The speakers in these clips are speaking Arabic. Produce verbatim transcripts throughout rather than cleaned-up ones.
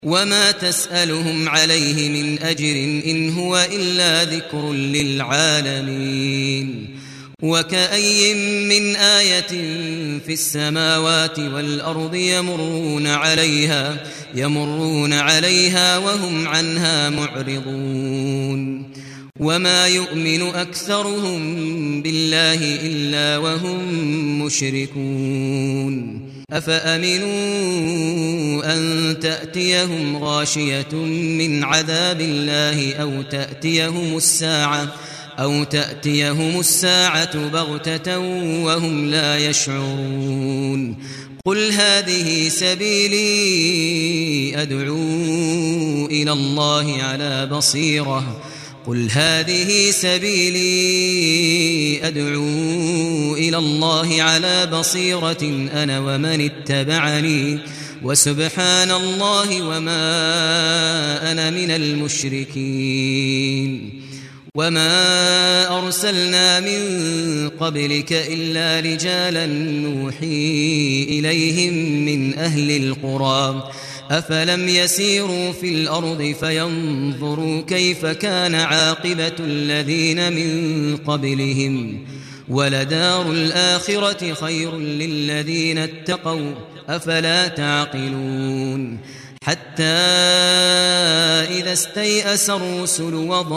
وما تسألهم عليه من أجر إن هو إلا ذكر للعالمين وكأي من آية في السماوات والأرض يمرون عليها يمرون عليها وهم عنها معرضون وما يؤمن أكثرهم بالله إلا وهم مشركون أفأمنوا أن تأتيهم غاشية من عذاب الله أو تأتيهم الساعة أو تأتيهم الساعة بغتة وهم لا يشعرون قل هذه سبيلي أدعو إلى الله على بصيرة قل هذه سبيلي أدعو إلى الله على بصيرة أنا ومن اتبعني وسبحان الله وما أنا من المشركين وما أرسلنا من قبلك إلا رجالا نوحي إليهم من أهل القرى أفلم يسيروا في الأرض فينظروا كيف كان عاقبة الذين من قبلهم ولدار الآخرة خير للذين اتقوا أفلا تعقلون حتى إذا استيأس الرسل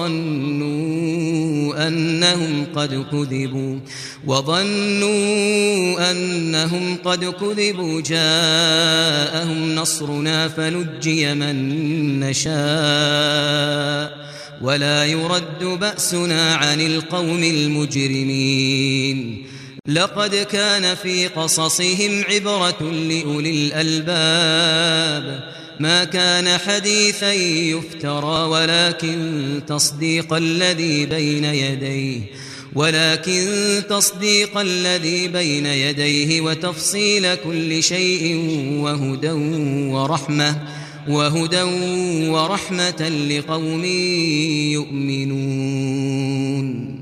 وظنوا أنهم قد كذبوا وظنوا أنهم قد كذبوا جاءهم نصرنا فنجي من نشاء ولا يرد بأسنا عن القوم المجرمين لقد كان في قصصهم عبرة لأولي الألباب ما كان حديثا يفترى ولكن تصديق الذي بين يديه ولكن تصديق الذي بين يديه وتفصيل كل شيء وهدى ورحمة وهدى ورحمة لقوم يؤمنون